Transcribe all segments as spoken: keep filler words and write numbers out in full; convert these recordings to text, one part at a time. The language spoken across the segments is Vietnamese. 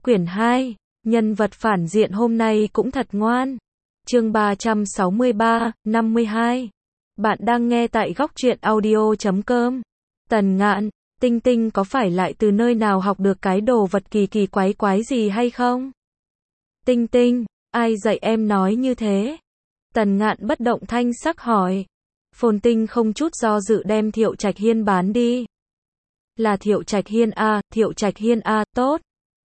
Quyển hai, nhân vật phản diện hôm nay cũng thật ngoan. Chương ba trăm sáu mươi ba, năm mươi hai. Bạn đang nghe tại góc truyện audio chấm com. Tần Ngạn, Tinh Tinh có phải lại từ nơi nào học được cái đồ vật kỳ kỳ quái quái gì hay không? Tinh Tinh, ai dạy em nói như thế? Tần Ngạn bất động thanh sắc hỏi. Phồn Tinh không chút do dự đem Thiệu Trạch Hiên bán đi. Là Thiệu Trạch Hiên a, Thiệu Trạch Hiên a, tốt.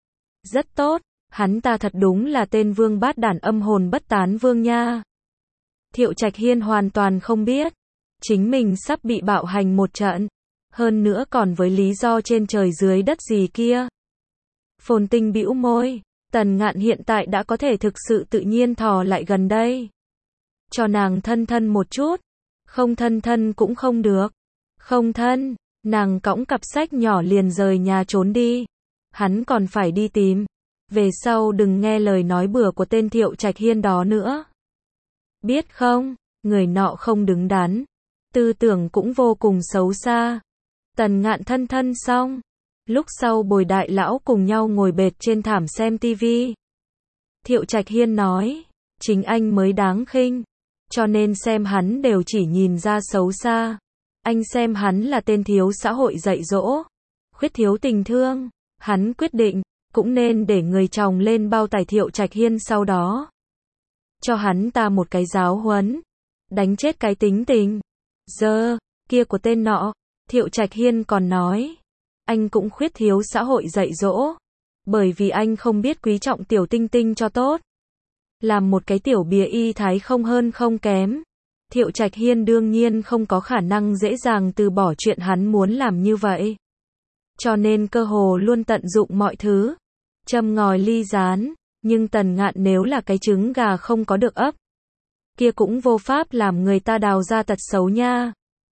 Rất tốt, hắn ta thật đúng là tên vương bát đản âm hồn bất tán vương nha. Thiệu Trạch Hiên hoàn toàn không biết, chính mình sắp bị bạo hành một trận, hơn nữa còn với lý do trên trời dưới đất gì kia. Phồn Tinh bĩu môi, Tần Ngạn hiện tại đã có thể thực sự tự nhiên thò lại gần đây. Cho nàng thân thân một chút, không thân thân cũng không được. Không thân, nàng cõng cặp sách nhỏ liền rời nhà trốn đi. Hắn còn phải đi tìm. Về sau đừng nghe lời nói bừa của tên Thiệu Trạch Hiên đó nữa. Biết không, người nọ không đứng đắn. Tư tưởng cũng vô cùng xấu xa. Tần Ngạn thân thân xong. Lúc sau bồi đại lão cùng nhau ngồi bệt trên thảm xem tivi. Thiệu Trạch Hiên nói, chính anh mới đáng khinh. Cho nên xem hắn đều chỉ nhìn ra xấu xa. Anh xem hắn là tên thiếu xã hội dạy dỗ. Khuyết thiếu tình thương. Hắn quyết định, cũng nên để người chồng lên bao tải Thiệu Trạch Hiên sau đó. Cho hắn ta một cái giáo huấn. Đánh chết cái tính tình. Giờ, kia của tên nọ. Thiệu Trạch Hiên còn nói. Anh cũng khuyết thiếu xã hội dạy dỗ. Bởi vì anh không biết quý trọng tiểu Tinh Tinh cho tốt. Làm một cái tiểu bìa y thái không hơn không kém. Thiệu Trạch Hiên đương nhiên không có khả năng dễ dàng từ bỏ chuyện hắn muốn làm như vậy. Cho nên cơ hồ luôn tận dụng mọi thứ. Châm ngòi ly rán. Nhưng Tần Ngạn nếu là cái trứng gà không có được ấp. Kia cũng vô pháp làm người ta đào ra tật xấu nha.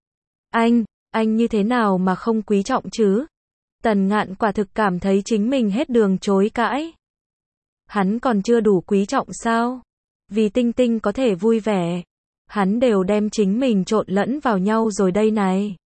Anh, anh như thế nào mà không quý trọng chứ? Tần Ngạn quả thực cảm thấy chính mình hết đường chối cãi. Hắn còn chưa đủ quý trọng sao? Vì Tinh Tinh có thể vui vẻ. Hắn đều đem chính mình trộn lẫn vào nhau rồi đây này.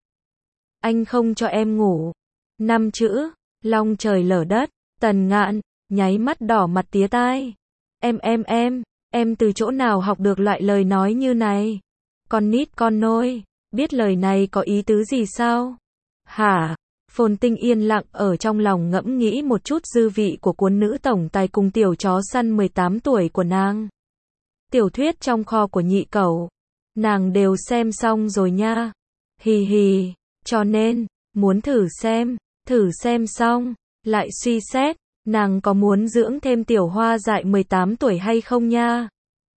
Anh không cho em ngủ. Năm chữ, long trời lở đất. Tần Ngạn, nháy mắt đỏ mặt tía tai. Em em em, em từ chỗ nào học được loại lời nói như này? Con nít con nôi, biết lời này có ý tứ gì sao? Hả? Phồn Tinh yên lặng ở trong lòng ngẫm nghĩ một chút dư vị của cuốn nữ tổng tài cùng tiểu chó săn mười tám tuổi của nàng. Tiểu thuyết trong kho của nhị cẩu. Nàng đều xem xong rồi nha. Hì hì, cho nên, muốn thử xem, thử xem xong, lại suy xét, nàng có muốn dưỡng thêm tiểu hoa dại mười tám tuổi hay không nha.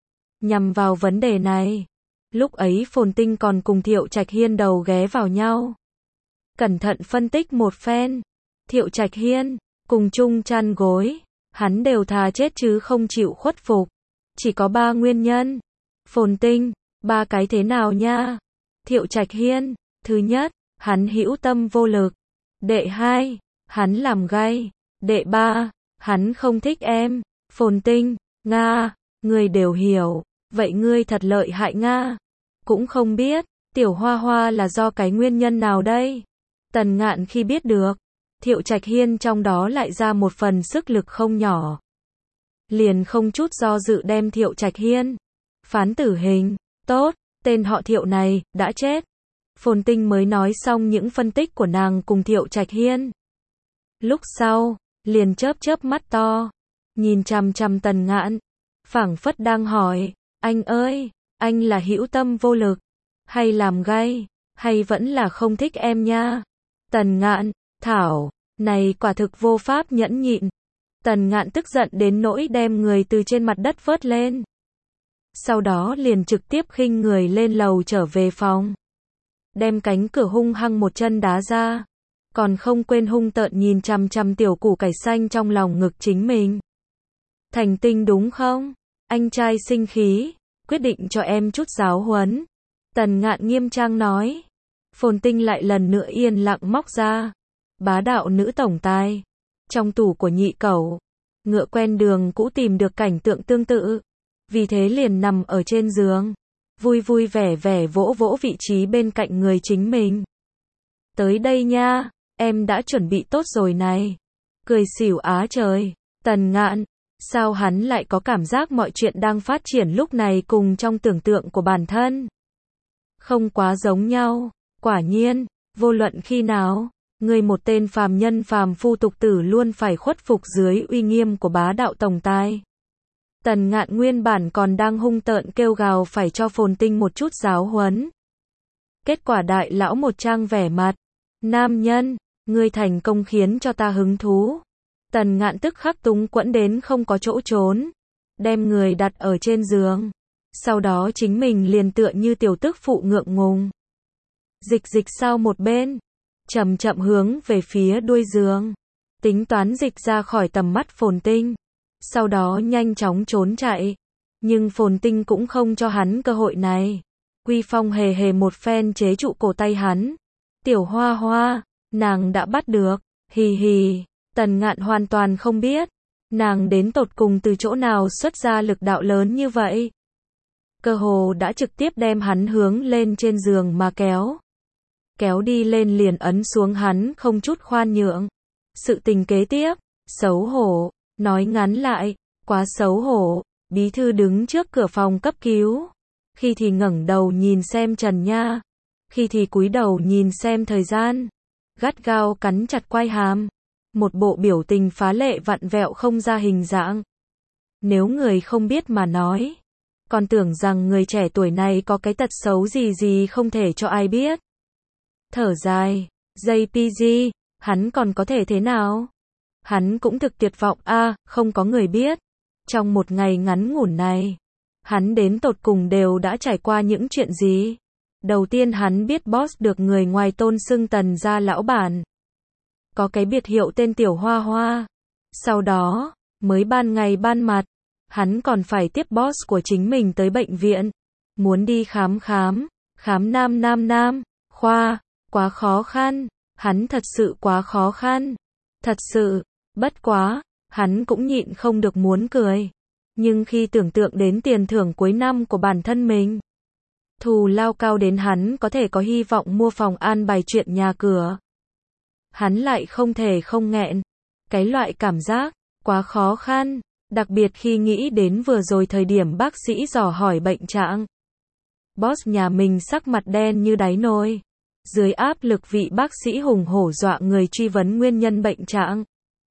Nhằm vào vấn đề này, lúc ấy Phồn Tinh còn cùng Thiệu Trạch Hiên đầu ghé vào nhau. Cẩn thận phân tích một phen. Thiệu Trạch Hiên, cùng chung chăn gối, hắn đều thà chết chứ không chịu khuất phục. Chỉ có ba nguyên nhân. Phồn Tinh, ba cái thế nào nha? Thiệu Trạch Hiên, thứ nhất, hắn hữu tâm vô lực. Đệ hai, hắn làm gay. Đệ ba, hắn không thích em. Phồn Tinh, Nga, ngươi đều hiểu. Vậy ngươi thật lợi hại Nga. Cũng không biết, tiểu hoa hoa là do cái nguyên nhân nào đây? Tần Ngạn khi biết được, Thiệu Trạch Hiên trong đó lại ra một phần sức lực không nhỏ. Liền không chút do dự đem Thiệu Trạch Hiên phán tử hình. Tốt, tên họ Thiệu này đã chết. Phồn Tinh mới nói xong những phân tích của nàng cùng Thiệu Trạch Hiên. Lúc sau, liền chớp chớp mắt to, nhìn chằm chằm Tần Ngạn, phảng phất đang hỏi, anh ơi, anh là hữu tâm vô lực, hay làm gay, hay vẫn là không thích em nha? Tần Ngạn, thảo, này quả thực vô pháp nhẫn nhịn. Tần Ngạn tức giận đến nỗi đem người từ trên mặt đất vớt lên. Sau đó liền trực tiếp khinh người lên lầu trở về phòng. Đem cánh cửa hung hăng một chân đá ra. Còn không quên hung tợn nhìn chằm chằm tiểu củ cải xanh trong lòng ngực chính mình. Thành Tinh đúng không? Anh trai sinh khí, quyết định cho em chút giáo huấn. Tần Ngạn nghiêm trang nói. Phồn Tinh lại lần nữa yên lặng móc ra. Bá đạo nữ tổng tài. Trong tủ của nhị cẩu. Ngựa quen đường cũ tìm được cảnh tượng tương tự. Vì thế liền nằm ở trên giường. Vui vui vẻ vẻ vỗ vỗ vị trí bên cạnh người chính mình. Tới đây nha, em đã chuẩn bị tốt rồi này. Cười xỉu á trời. Tần Ngạn, sao hắn lại có cảm giác mọi chuyện đang phát triển lúc này cùng trong tưởng tượng của bản thân? Không quá giống nhau, quả nhiên, vô luận khi nào, người một tên phàm nhân phàm phu tục tử luôn phải khuất phục dưới uy nghiêm của bá đạo tổng tài. Tần Ngạn nguyên bản còn đang hung tợn kêu gào phải cho Phồn Tinh một chút giáo huấn. Kết quả đại lão một trang vẻ mặt, nam nhân, ngươi thành công khiến cho ta hứng thú. Tần Ngạn tức khắc túng quẫn đến không có chỗ trốn, đem người đặt ở trên giường. Sau đó chính mình liền tựa như tiểu tức phụ ngượng ngùng. Dịch dịch sau một bên, chậm chậm hướng về phía đuôi giường, tính toán dịch ra khỏi tầm mắt Phồn Tinh. Sau đó nhanh chóng trốn chạy. Nhưng Phồn Tinh cũng không cho hắn cơ hội này. Quy Phong hề hề một phen chế trụ cổ tay hắn. Tiểu Hoa Hoa, nàng đã bắt được, hì hì. Tần Ngạn hoàn toàn không biết, nàng đến tột cùng từ chỗ nào xuất ra lực đạo lớn như vậy. Cơ hồ đã trực tiếp đem hắn hướng lên trên giường mà kéo. Kéo đi lên liền ấn xuống hắn không chút khoan nhượng. Sự tình kế tiếp, xấu hổ, nói ngắn lại, quá xấu hổ. Bí thư đứng trước cửa phòng cấp cứu. Khi thì ngẩng đầu nhìn xem trần nha. Khi thì cúi đầu nhìn xem thời gian. Gắt gao cắn chặt quai hàm. Một bộ biểu tình phá lệ vặn vẹo không ra hình dạng. Nếu người không biết mà nói, còn tưởng rằng người trẻ tuổi này có cái tật xấu gì gì không thể cho ai biết. Thở dài, gi pê giê, hắn còn có thể thế nào? Hắn cũng thực tuyệt vọng a, à, không có người biết. Trong một ngày ngắn ngủn này, hắn đến tột cùng đều đã trải qua những chuyện gì? Đầu tiên hắn biết boss được người ngoài tôn xưng Tần gia lão bản. Có cái biệt hiệu tên Tiểu Hoa Hoa. Sau đó, mới ban ngày ban mặt, hắn còn phải tiếp boss của chính mình tới bệnh viện. Muốn đi khám khám, khám nam nam nam, khoa, quá khó khăn, hắn thật sự quá khó khăn. Thật sự, bất quá, hắn cũng nhịn không được muốn cười. Nhưng khi tưởng tượng đến tiền thưởng cuối năm của bản thân mình, thù lao cao đến hắn có thể có hy vọng mua phòng an bài chuyện nhà cửa, hắn lại không thể không nghẹn. Cái loại cảm giác, quá khó khăn, đặc biệt khi nghĩ đến vừa rồi thời điểm bác sĩ dò hỏi bệnh trạng. Boss nhà mình sắc mặt đen như đáy nồi. Dưới áp lực vị bác sĩ hùng hổ dọa người truy vấn nguyên nhân bệnh trạng.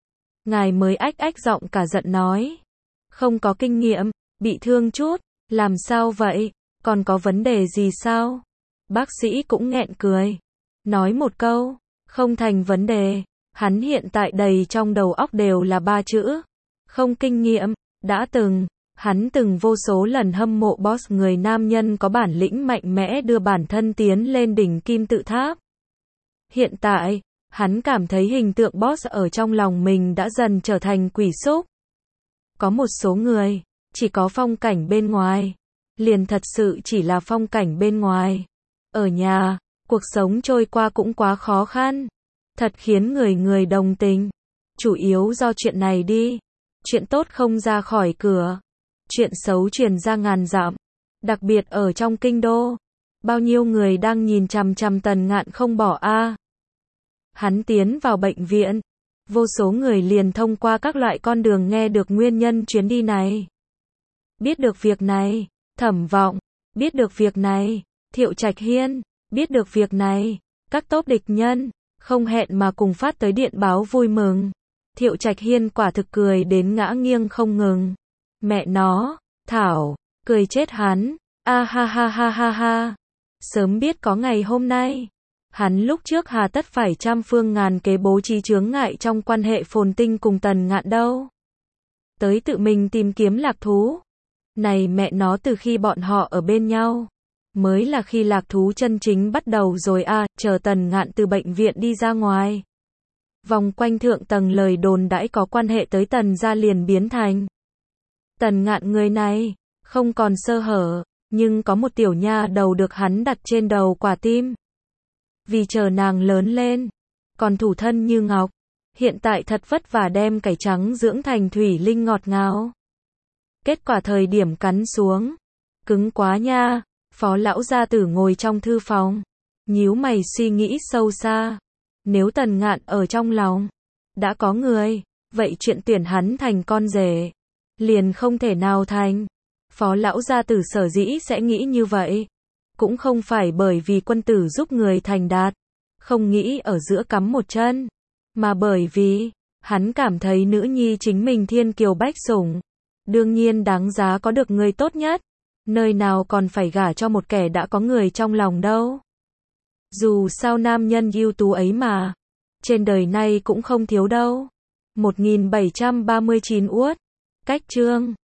Ngài mới ách ách giọng cả giận nói. Không có kinh nghiệm, bị thương chút, làm sao vậy, còn có vấn đề gì sao? Bác sĩ cũng nghẹn cười. Nói một câu, không thành vấn đề. Hắn hiện tại đầy trong đầu óc đều là ba chữ. Không kinh nghiệm, đã từng, hắn từng vô số lần hâm mộ boss người nam nhân có bản lĩnh mạnh mẽ đưa bản thân tiến lên đỉnh kim tự tháp. Hiện tại, hắn cảm thấy hình tượng boss ở trong lòng mình đã dần trở thành quỷ xúc. Có một số người, chỉ có phong cảnh bên ngoài, liền thật sự chỉ là phong cảnh bên ngoài. Ở nhà, cuộc sống trôi qua cũng quá khó khăn. Thật khiến người người đồng tình. Chủ yếu do chuyện này đi. Chuyện tốt không ra khỏi cửa. Chuyện xấu truyền ra ngàn dặm. Đặc biệt ở trong kinh đô. Bao nhiêu người đang nhìn chằm chằm Tần Ngạn không bỏ a. Hắn tiến vào bệnh viện. Vô số người liền thông qua các loại con đường nghe được nguyên nhân chuyến đi này. Biết được việc này, Thẩm Vọng. Biết được việc này, Thiệu Trạch Hiên. Biết được việc này, các tốp địch nhân. Không hẹn mà cùng phát tới điện báo vui mừng. Thiệu Trạch Hiên quả thực cười đến ngã nghiêng không ngừng. Mẹ nó, Thảo, cười chết hắn. A ha ha ha ha ha. Sớm biết có ngày hôm nay. Hắn lúc trước hà tất phải trăm phương ngàn kế bố trí chướng ngại trong quan hệ Phồn Tinh cùng Tần Ngạn đâu. Tới tự mình tìm kiếm lạc thú. Này mẹ nó, từ khi bọn họ ở bên nhau, mới là khi lạc thú chân chính bắt đầu rồi a. À, chờ Tần Ngạn từ bệnh viện đi ra ngoài. Vòng quanh thượng tầng lời đồn đãi có quan hệ tới Tần gia liền biến thành. Tần Ngạn người này, không còn sơ hở, nhưng có một tiểu nha đầu được hắn đặt trên đầu quả tim. Vì chờ nàng lớn lên, còn thủ thân như ngọc, hiện tại thật vất vả đem cải trắng dưỡng thành thủy linh ngọt ngào. Kết quả thời điểm cắn xuống, cứng quá nha. Phó lão gia tử ngồi trong thư phòng, nhíu mày suy nghĩ sâu xa. Nếu Tần Ngạn ở trong lòng đã có người, vậy chuyện tuyển hắn thành con rể liền không thể nào thành. Phó lão gia tử sở dĩ sẽ nghĩ như vậy, cũng không phải bởi vì quân tử giúp người thành đạt, không nghĩ ở giữa cắm một chân, mà bởi vì hắn cảm thấy nữ nhi chính mình thiên kiều bách sủng, đương nhiên đáng giá có được người tốt nhất, nơi nào còn phải gả cho một kẻ đã có người trong lòng đâu. Dù sao nam nhân ưu tú ấy mà, trên đời này cũng không thiếu đâu. một nghìn bảy trăm ba mươi chín uất, cách chương